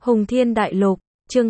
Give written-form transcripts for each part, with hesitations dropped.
Hùng Thiên Đại Lục, chương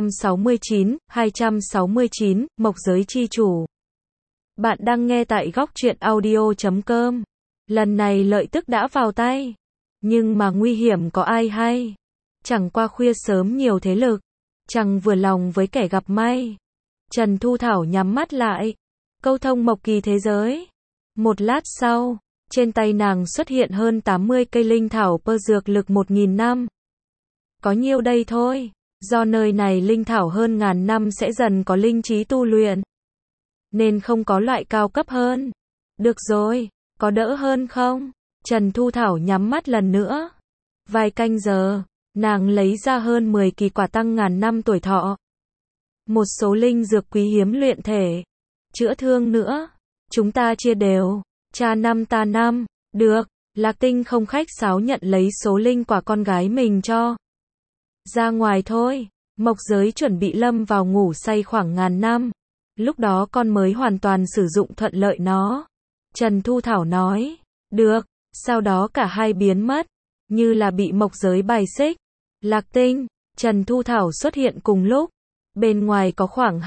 269, Mộc Giới Chi Chủ. Bạn đang nghe tại góc truyện audio.com. Lần này lợi tức đã vào tay. Nhưng mà nguy hiểm có ai hay? Chẳng qua khuya sớm nhiều thế lực. Chẳng vừa lòng với kẻ gặp may. Trần Thu Thảo nhắm mắt lại. Câu thông mộc kỳ thế giới. Một lát sau, trên tay nàng xuất hiện hơn 80 cây linh thảo pơ dược lực 1.000 năm. Có nhiêu đây thôi. Do nơi này linh thảo hơn ngàn năm sẽ dần có linh trí tu luyện. Nên không có loại cao cấp hơn. Được rồi, có đỡ hơn không? Trần Thu Thảo nhắm mắt lần nữa. Vài canh giờ, nàng lấy ra hơn 10 kỳ quả tăng ngàn năm tuổi thọ. Một số linh dược quý hiếm luyện thể. Chữa thương nữa. Chúng ta chia đều. Cha năm ta năm. Được. Lạc Tinh không khách sáo nhận lấy số linh quả con gái mình cho. Ra ngoài thôi. Mộc giới chuẩn bị lâm vào ngủ say khoảng ngàn năm. Lúc đó con mới hoàn toàn sử dụng thuận lợi nó. Trần Thu Thảo nói. Được. Sau đó cả hai biến mất. Như là bị mộc giới bài xích. Lạc Tinh, Trần Thu Thảo xuất hiện cùng lúc. Bên ngoài có khoảng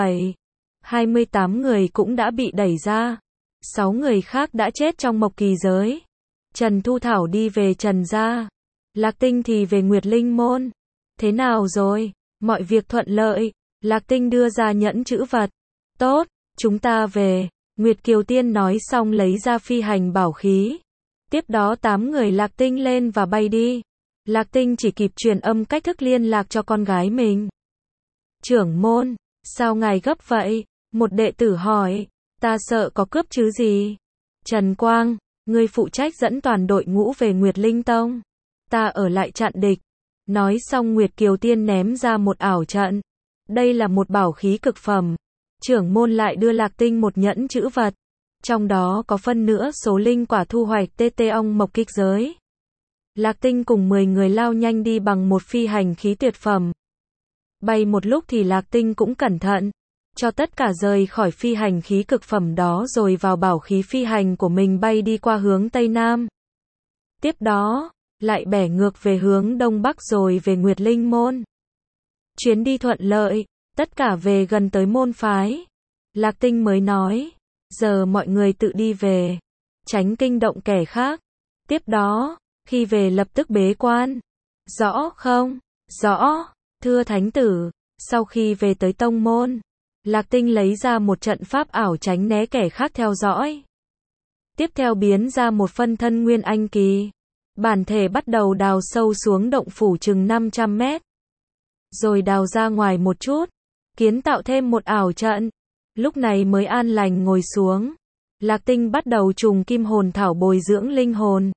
28 người cũng đã bị đẩy ra. 6 người khác đã chết trong mộc kỳ giới. Trần Thu Thảo đi về Trần gia. Lạc Tinh thì về Nguyệt Linh môn. Thế nào rồi? Mọi việc thuận lợi. Lạc Tinh đưa ra nhẫn chữ vật. Tốt, chúng ta về. Nguyệt Kiều Tiên nói xong lấy ra phi hành bảo khí. Tiếp đó 8 người Lạc Tinh lên và bay đi. Lạc Tinh chỉ kịp truyền âm cách thức liên lạc cho con gái mình. Trưởng môn, sao ngài gấp vậy? Một đệ tử hỏi. Ta sợ có cướp chứ gì? Trần Quang, ngươi phụ trách dẫn toàn đội ngũ về Nguyệt Linh Tông. Ta ở lại chặn địch. Nói xong Nguyệt Kiều Tiên ném ra một ảo trận. Đây là một bảo khí cực phẩm. Trưởng môn lại đưa Lạc Tinh một nhẫn chữ vật. Trong đó có phân nửa số linh quả thu hoạch TT ong mộc kích giới. Lạc Tinh cùng 10 người lao nhanh đi bằng một phi hành khí tuyệt phẩm. Bay một lúc thì Lạc Tinh cũng cẩn thận. Cho tất cả rời khỏi phi hành khí cực phẩm đó rồi vào bảo khí phi hành của mình bay đi qua hướng Tây Nam. Tiếp đó, lại bẻ ngược về hướng Đông Bắc rồi về Nguyệt Linh môn. Chuyến đi thuận lợi, tất cả về gần tới môn phái. Lạc Tinh mới nói, giờ mọi người tự đi về, tránh kinh động kẻ khác. Tiếp đó, khi về lập tức bế quan. Rõ không? Rõ, thưa thánh tử. Sau khi về tới tông môn, Lạc Tinh lấy ra một trận pháp ảo tránh né kẻ khác theo dõi. Tiếp theo biến ra một phân thân nguyên anh kỳ. Bản thể bắt đầu đào sâu xuống động phủ chừng 500 mét. Rồi đào ra ngoài một chút. Kiến tạo thêm một ảo trận. Lúc này mới an lành ngồi xuống. Lạc Tinh bắt đầu trùng kim hồn thảo bồi dưỡng linh hồn.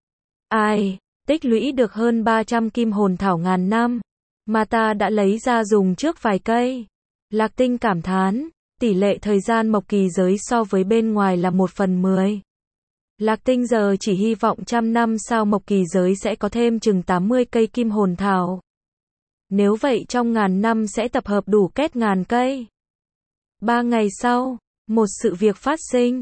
Ai, tích lũy được hơn 300 kim hồn thảo ngàn năm. Mà ta đã lấy ra dùng trước vài cây. Lạc Tinh cảm thán, tỷ lệ thời gian mộc kỳ giới so với bên ngoài là 1/10. Lạc Tinh giờ chỉ hy vọng 100 năm sau mộc kỳ giới sẽ có thêm chừng 80 cây kim hồn thảo. Nếu vậy trong ngàn năm sẽ tập hợp đủ kết ngàn cây. 3 ngày sau, một sự việc phát sinh.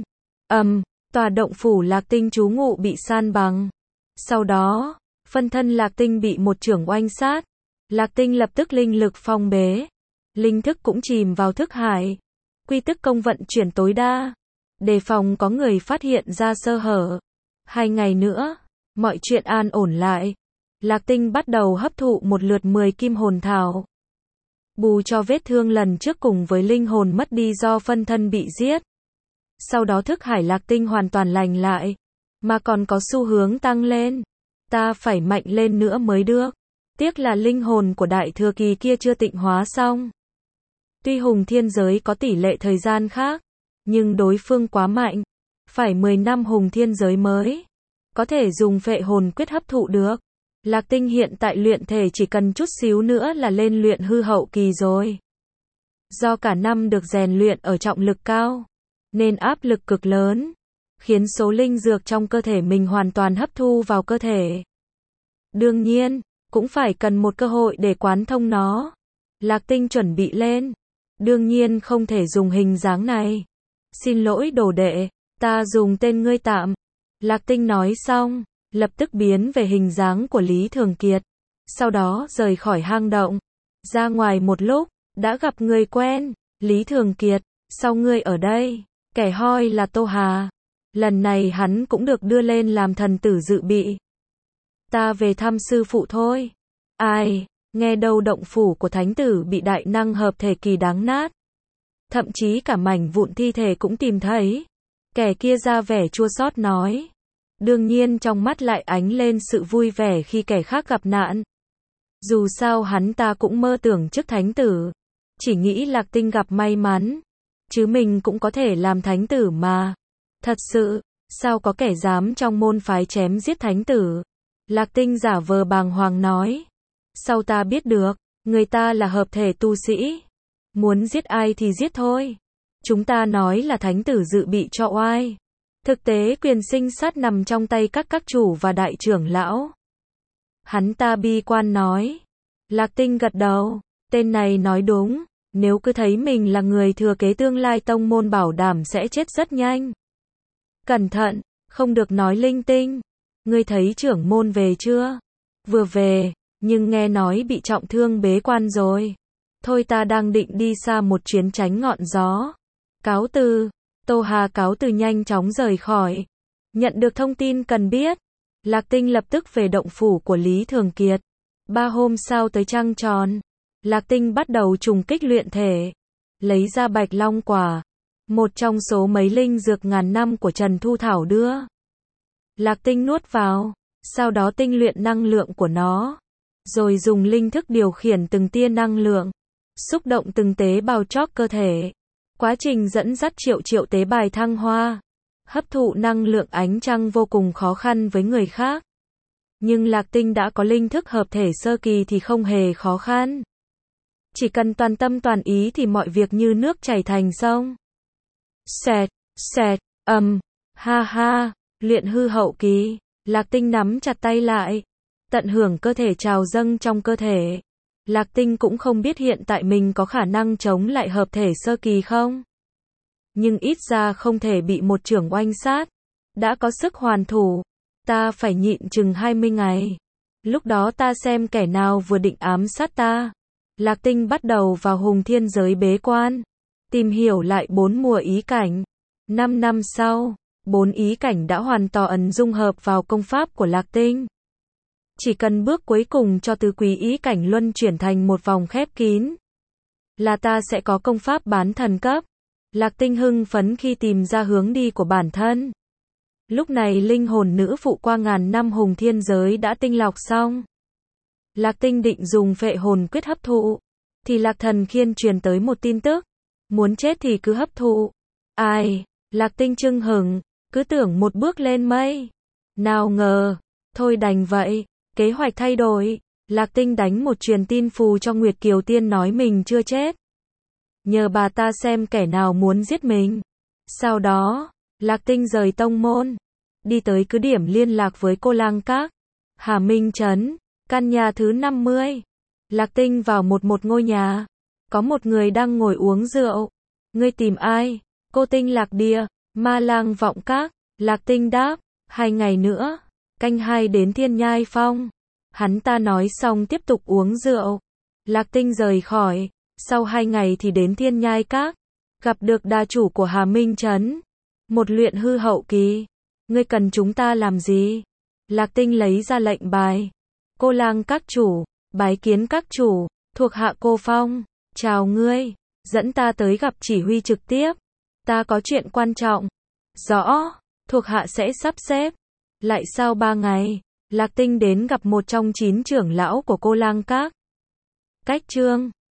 Tòa động phủ Lạc Tinh trú ngụ bị san bằng. Sau đó, phân thân Lạc Tinh bị một chưởng oanh sát. Lạc Tinh lập tức linh lực phong bế. Linh thức cũng chìm vào thức hải. Quy tức công vận chuyển tối đa. Đề phòng có người phát hiện ra sơ hở. 2 ngày nữa, mọi chuyện an ổn lại. Lạc Tinh bắt đầu hấp thụ một lượt 10 kim hồn thảo. Bù cho vết thương lần trước cùng với linh hồn mất đi do phân thân bị giết. Sau đó thức hải Lạc Tinh hoàn toàn lành lại. Mà còn có xu hướng tăng lên. Ta phải mạnh lên nữa mới được. Tiếc là linh hồn của đại thừa kỳ kia chưa tịnh hóa xong. Tuy hùng thiên giới có tỷ lệ thời gian khác. Nhưng đối phương quá mạnh. Phải 10 năm hùng thiên giới mới có thể dùng phệ hồn quyết hấp thụ được. Lạc Tinh hiện tại luyện thể chỉ cần chút xíu nữa là lên luyện hư hậu kỳ rồi. Do cả năm được rèn luyện ở trọng lực cao, nên áp lực cực lớn, khiến số linh dược trong cơ thể mình hoàn toàn hấp thu vào cơ thể. Đương nhiên, cũng phải cần một cơ hội để quán thông nó. Lạc Tinh chuẩn bị lên. Đương nhiên không thể dùng hình dáng này. Xin lỗi đồ đệ, ta dùng tên ngươi tạm. Lạc Tinh nói xong, lập tức biến về hình dáng của Lý Thường Kiệt. sau đó rời khỏi hang động. Ra ngoài một lúc, đã gặp người quen, Lý Thường Kiệt, sao ngươi ở đây? Kẻ hoi là Tô Hà. Lần này hắn cũng được đưa lên làm thần tử dự bị. Ta về thăm sư phụ thôi. Ai, nghe đâu động phủ của thánh tử bị đại năng hợp thể kỳ đáng nát. Thậm chí cả mảnh vụn thi thể cũng tìm thấy. Kẻ kia ra vẻ chua xót nói. Đương nhiên trong mắt lại ánh lên sự vui vẻ khi kẻ khác gặp nạn. Dù sao hắn ta cũng mơ tưởng chức thánh tử. Chỉ nghĩ Lạc Tinh gặp may mắn. Chứ mình cũng có thể làm thánh tử mà. Thật sự, sao có kẻ dám trong môn phái chém giết thánh tử? Lạc Tinh giả vờ bàng hoàng nói. Sao ta biết được, người ta là hợp thể tu sĩ. Muốn giết ai thì giết thôi. Chúng ta nói là thánh tử dự bị cho oai. Thực tế quyền sinh sát nằm trong tay các chủ và đại trưởng lão. Hắn ta bi quan nói. Lạc Tinh gật đầu, tên này nói đúng. Nếu cứ thấy mình là người thừa kế tương lai tông môn bảo đảm sẽ chết rất nhanh. Cẩn thận, không được nói linh tinh. Ngươi thấy trưởng môn về chưa? Vừa về, nhưng nghe nói bị trọng thương bế quan rồi. Thôi ta đang định đi xa một chuyến tránh ngọn gió. Cáo từ. Tô Hà cáo từ nhanh chóng rời khỏi. Nhận được thông tin cần biết, Lạc Tinh lập tức về động phủ của Lý Thường Kiệt. 3 hôm sau tới trăng tròn, Lạc Tinh bắt đầu trùng kích luyện thể. Lấy ra Bạch Long Quả, một trong số mấy linh dược ngàn năm của Trần Thu Thảo đưa. Lạc Tinh nuốt vào, sau đó tinh luyện năng lượng của nó. Rồi dùng linh thức điều khiển từng tia năng lượng, xúc động từng tế bào chóp cơ thể. Quá trình dẫn dắt triệu tế bào thăng hoa, hấp thụ năng lượng ánh trăng vô cùng khó khăn với người khác. Nhưng Lạc Tinh đã có linh thức hợp thể sơ kỳ thì không hề khó khăn. Chỉ cần toàn tâm toàn ý thì mọi việc như nước chảy thành sông. Xẹt, xẹt, ha ha, luyện hư hậu kỳ, Lạc Tinh nắm chặt tay lại, tận hưởng cơ thể trào dâng trong cơ thể. Lạc Tinh cũng không biết hiện tại mình có khả năng chống lại hợp thể sơ kỳ không. Nhưng ít ra không thể bị một chưởng oanh sát. Đã có sức hoàn thủ, ta phải nhịn chừng 20 ngày. Lúc đó ta xem kẻ nào vừa định ám sát ta. Lạc Tinh bắt đầu vào Hùng Thiên giới bế quan, tìm hiểu lại 4 mùa ý cảnh. 5 năm sau, 4 ý cảnh đã hoàn toàn dung hợp vào công pháp của Lạc Tinh. Chỉ cần bước cuối cùng cho tứ quý ý cảnh luân chuyển thành một vòng khép kín, là ta sẽ có công pháp bán thần cấp. Lạc Tinh hưng phấn khi tìm ra hướng đi của bản thân. Lúc này linh hồn nữ phụ qua ngàn năm Hùng Thiên giới đã tinh lọc xong. Lạc Tinh định dùng phệ hồn quyết hấp thụ, thì Lạc Thần Khiên truyền tới một tin tức. Muốn chết thì cứ hấp thụ. Ai, Lạc Tinh chưng hửng, cứ tưởng một bước lên mây. Nào ngờ, thôi đành vậy, kế hoạch thay đổi. Lạc Tinh đánh một truyền tin phù cho Nguyệt Kiều Tiên nói mình chưa chết. Nhờ bà ta xem kẻ nào muốn giết mình. Sau đó, Lạc Tinh rời tông môn, đi tới cứ điểm liên lạc với Cô Lang Các, Hà Minh Trấn, căn nhà thứ 50. Lạc Tinh vào một ngôi nhà, có một người đang ngồi uống rượu. Ngươi tìm ai? Cô Tinh Lạc Địa, Ma Lang Vọng Các. Lạc Tinh đáp, 2 ngày nữa, canh 2 đến Thiên Nhai Phong. Hắn ta nói xong tiếp tục uống rượu. Lạc Tinh rời khỏi, sau 2 ngày thì đến Thiên Nhai Các, gặp được đà chủ của Hà Minh Trấn, một luyện hư hậu kỳ. Ngươi cần chúng ta làm gì? Lạc Tinh lấy ra lệnh bài. Cô Lang Các chủ, bái kiến các chủ, thuộc hạ Cô Phong, chào ngươi, dẫn ta tới gặp chỉ huy trực tiếp. Ta có chuyện quan trọng. Rõ, thuộc hạ sẽ sắp xếp. Lại sau 3 ngày, Lạc Tinh đến gặp một trong 9 trưởng lão của Cô Lang Các. Cách chương